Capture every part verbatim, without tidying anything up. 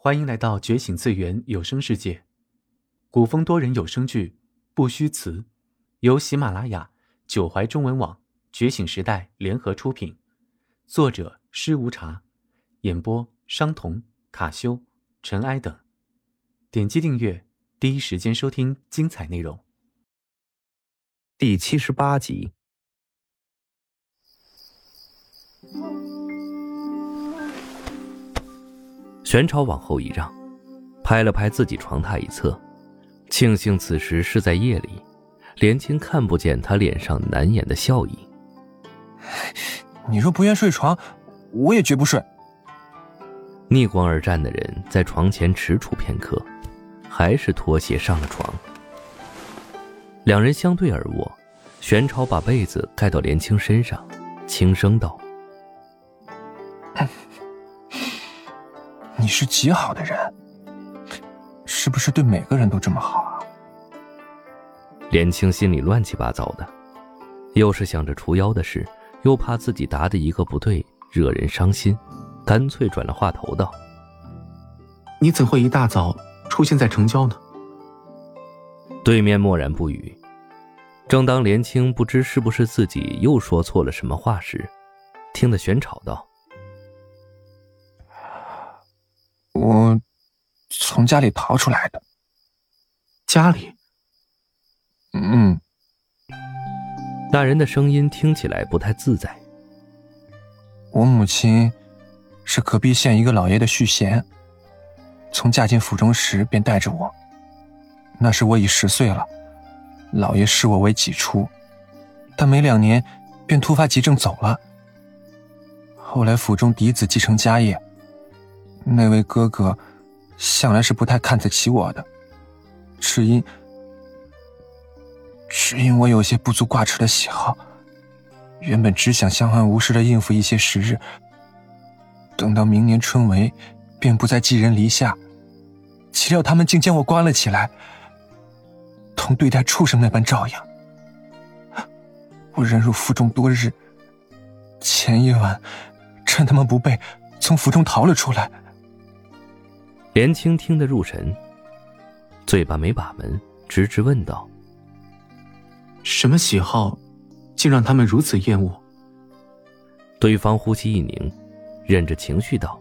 欢迎来到觉醒次元有声世界，古风多人有声剧《不虚词》，由喜马拉雅、九怀中文网、觉醒时代联合出品，作者施无茶，演播商童、卡修、尘埃等。点击订阅，第一时间收听精彩内容。 第七十八集。玄朝往后一让，拍了拍自己床榻一侧，庆幸此时是在夜里，连青看不见他脸上难掩的笑意。 你若不愿睡床，我也绝不睡。 逆光而战的人在床前踟蹰片刻，还是脱鞋上了床。两人相对而卧，玄朝把被子盖到连青身上，轻声道： 你是极好的人，是不是对每个人都这么好啊？ 连青心里乱七八糟的，又是想着除妖的事，又怕自己答的一个不对惹人伤心，干脆转了话头道： 你怎会一大早出现在城郊呢？ 对面默然不语。正当连青不知是不是自己又说错了什么话时，听得玄吵道： 我从家里逃出来的。 家里？ 嗯。 那人的声音听起来不太自在。 我母亲是隔壁县一个老爷的续弦，从嫁进府中时便带着我。那时我已十岁了，老爷视我为己出，但没两年便突发急症走了。后来府中嫡子继承家业，那位哥哥向来是不太看得起我的，只因只因我有些不足挂齿的喜好，原本只想相安无事地应付一些时日，等到明年春闱便不再寄人篱下，岂料他们竟将我关了起来，同对待畜生那般照样。我忍辱负重多日，前一晚趁他们不备，从府中逃了出来。 连青听得入神，嘴巴没把门，直直问道： 什么喜好竟让他们如此厌恶？ 对方呼吸一凝，忍着情绪道：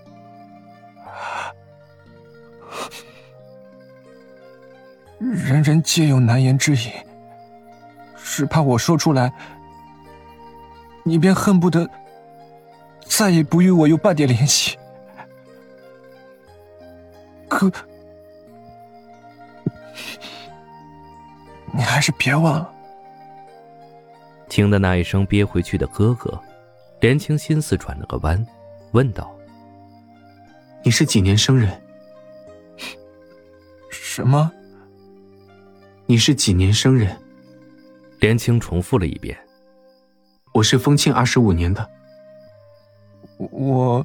人人皆有难言之隐，只怕我说出来，你便恨不得再也不与我有半点联系。可你还是别忘了。 听得那一声憋回去的哥哥，连青心思转了个弯，问道： 你是几年生人？ 什么？ 你是几年生人？ 连青重复了一遍。 我是丰庆二十五年的。 我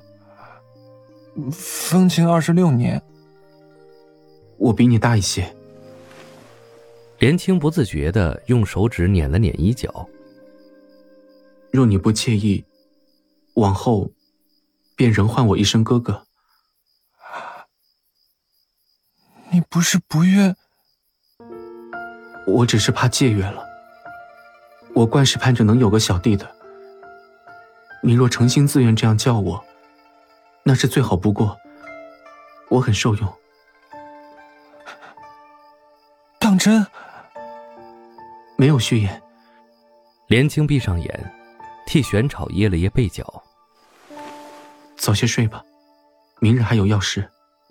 丰庆二十六年。 我比你大一些。 连青不自觉地用手指捻了捻衣角。 若你不介意，往后便仍唤我一声哥哥。 你不是不愿？ 我只是怕僭越了。我惯是盼着能有个小弟的。你若诚心自愿这样叫我，那是最好不过，我很受用。 当真？ 没有虚言。 连青闭上眼，替玄吵掖了掖被角。 早些睡吧，明日还有要事。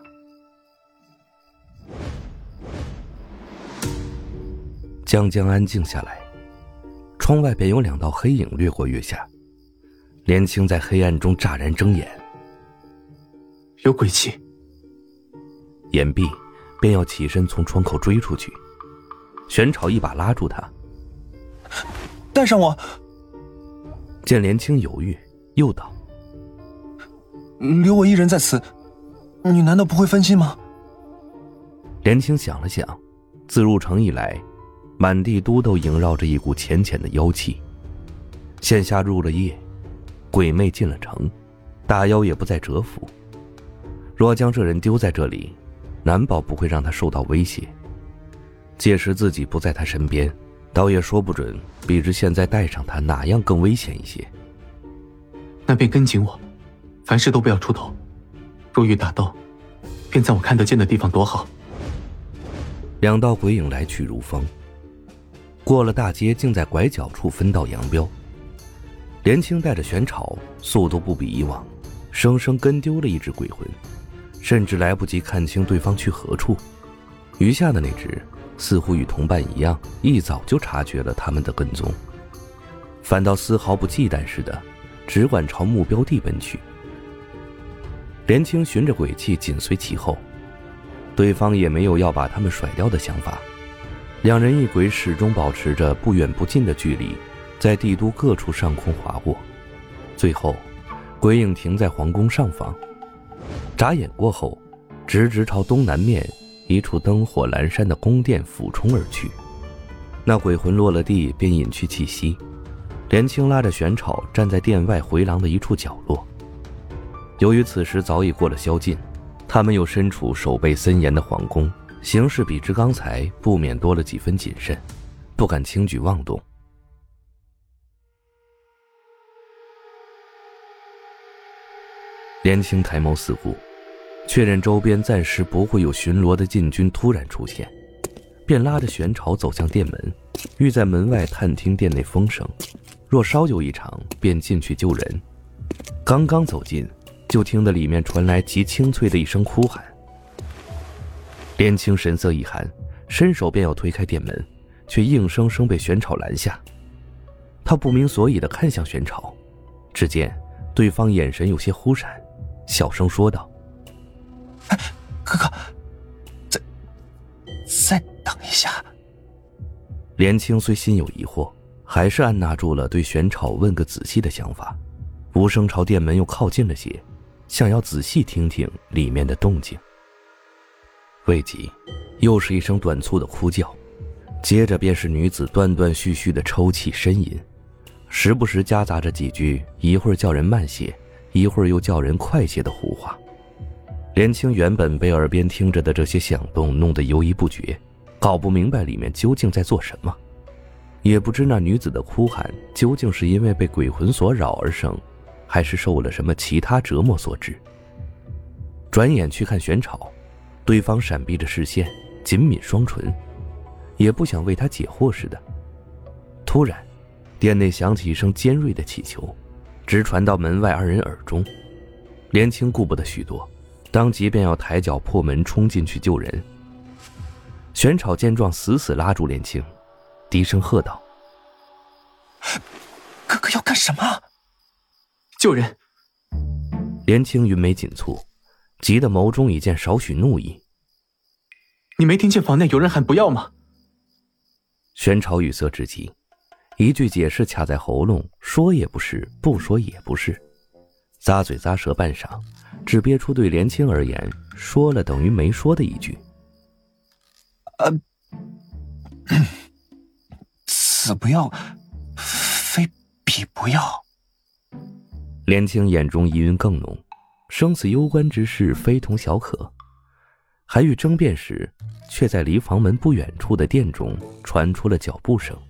将将安静下来，窗外便有两道黑影掠过月下。连青在黑暗中乍然睁眼， 有鬼气。 眼闭，便要起身从窗口追出去。玄吵一把拉住他： 带上我。 见连青犹豫，又道： 留我一人在此，你难道不会分心吗？ 连青想了想，自入城以来，满地都都萦绕着一股浅浅的妖气。现下入了夜，鬼魅进了城，大妖也不再蛰伏， 若将这人丢在这里，难保不会让他受到威胁。届时自己不在他身边，倒也说不准比之现在带上他哪样更危险一些。 那便跟紧我，凡事都不要出头。若遇打斗，便在我看得见的地方躲好。 两道鬼影来去如风，过了大街，竟在拐角处分道扬镳。连青带着玄草，速度不比以往，生生跟丢了一只鬼魂，甚至来不及看清对方去何处。余下的那只似乎与同伴一样，一早就察觉了他们的跟踪，反倒丝毫不忌惮似的，只管朝目标地奔去。连青循着轨迹紧随其后，对方也没有要把他们甩掉的想法。两人一轨始终保持着不远不近的距离，在帝都各处上空划过。最后鬼影停在皇宫上方，眨眼过后，直直朝东南面一处灯火阑珊的宫殿俯冲而去。那鬼魂落了地便隐去气息。连青拉着玄草站在殿外回廊的一处角落。由于此时早已过了宵禁，他们又身处守备森严的皇宫，行事比之刚才不免多了几分谨慎，不敢轻举妄动。连青抬眸四顾，确认周边暂时不会有巡逻的禁军突然出现，便拉着玄草走向殿门，欲在门外探听殿内风声，若稍有异常便进去救人。刚刚走近，就听得里面传来极清脆的一声哭喊。连青神色一寒，伸手便要推开殿门，却硬生生被玄草拦下。他不明所以地看向玄草，只见对方眼神有些忽闪，小声说道：“ 哎，哥哥，再再等一下。” 连青虽心有疑惑，还是按捺住了对玄草问个仔细的想法，无声朝殿门又靠近了些，想要仔细听听里面的动静。未及，又是一声短促的哭叫，接着便是女子断断续续的抽泣呻吟，时不时夹杂着几句一会儿叫人慢些，一会儿又叫人快些的胡话。连青原本被耳边听着的这些响动弄得犹疑不决，搞不明白里面究竟在做什么，也不知那女子的哭喊究竟是因为被鬼魂所扰而生，还是受了什么其他折磨所致。转眼去看玄草，对方闪避着视线，紧抿双唇，也不想为他解惑似的。突然殿内响起一声尖锐的祈求，直传到门外二人耳中。连青顾不得许多，当即便要抬脚破门冲进去救人。玄草见状，死死拉住连青，低声喝道：“ 哥哥要干什么？”“ 救人！” 连青云眉紧蹙，急得眸中已见少许怒意。 “你没听见房内有人喊不要吗？” 玄草语塞至极，一句解释卡在喉咙，说也不是，不说也不是，咂嘴咂舌半晌，只憋出对连青而言说了等于没说的一句：“ 呃，此不要，非彼不要。” 连青眼中疑云更浓，生死攸关之事非同小可，还欲争辩时，却在离房门不远处的殿中传出了脚步声。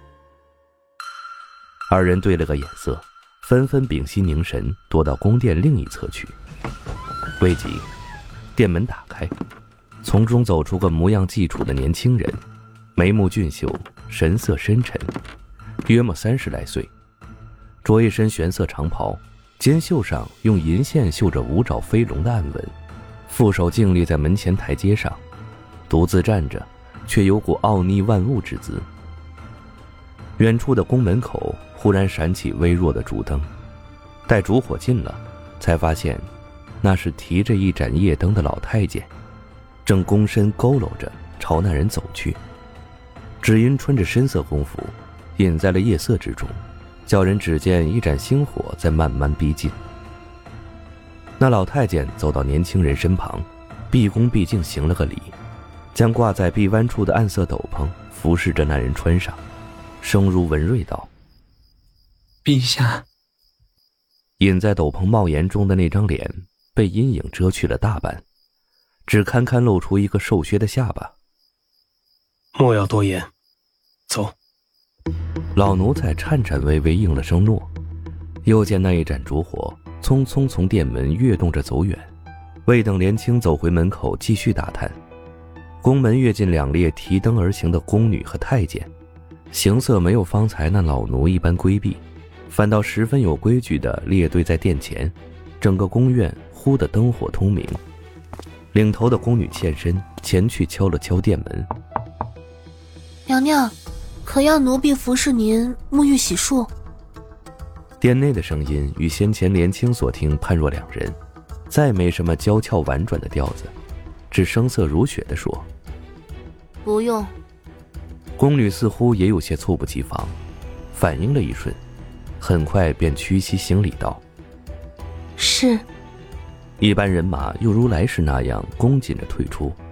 二人对了个眼色，纷纷屏息凝神，躲到宫殿另一侧去。未及，殿门打开，从中走出个模样既楚的年轻人，眉目俊秀，神色深沉，约莫三十来岁，着一身玄色长袍，肩袖上用银线绣着五爪飞龙的暗纹，负手静立在门前台阶上，独自站着，却有股傲睨万物之姿。远处的宫门口忽然闪起微弱的烛灯，待烛火尽了，才发现那是提着一盏夜灯的老太监，正躬身佝偻着朝那人走去。只因穿着深色宫服，隐在了夜色之中，叫人只见一盏星火在慢慢逼近。那老太监走到年轻人身旁，毕恭毕敬行了个礼，将挂在臂弯处的暗色斗篷服侍着那人穿上，声如文瑞道：“ 陛下。” 隐在斗篷帽檐中的那张脸被阴影遮去了大半，只堪堪露出一个瘦削的下巴。 莫要多言，走。 老奴才颤颤巍巍应了声诺，又见那一盏烛火匆匆从殿门跃动着走远。未等连青走回门口继续打探，宫门跃进两列提灯而行的宫女和太监，形色没有方才那老奴一般规避，反倒十分有规矩地列队在殿前，整个宫院忽的灯火通明。领头的宫女欠身前去敲了敲殿门。 娘娘，可要奴婢服侍您沐浴洗漱？ 殿内的声音与先前连青所听判若两人，再没什么娇俏婉转的调子，只声色如雪地说： 不用。 宫女似乎也有些猝不及防，反应了一瞬，很快便屈膝行礼道： 是。 一般人马又如来时那样恭谨着退出。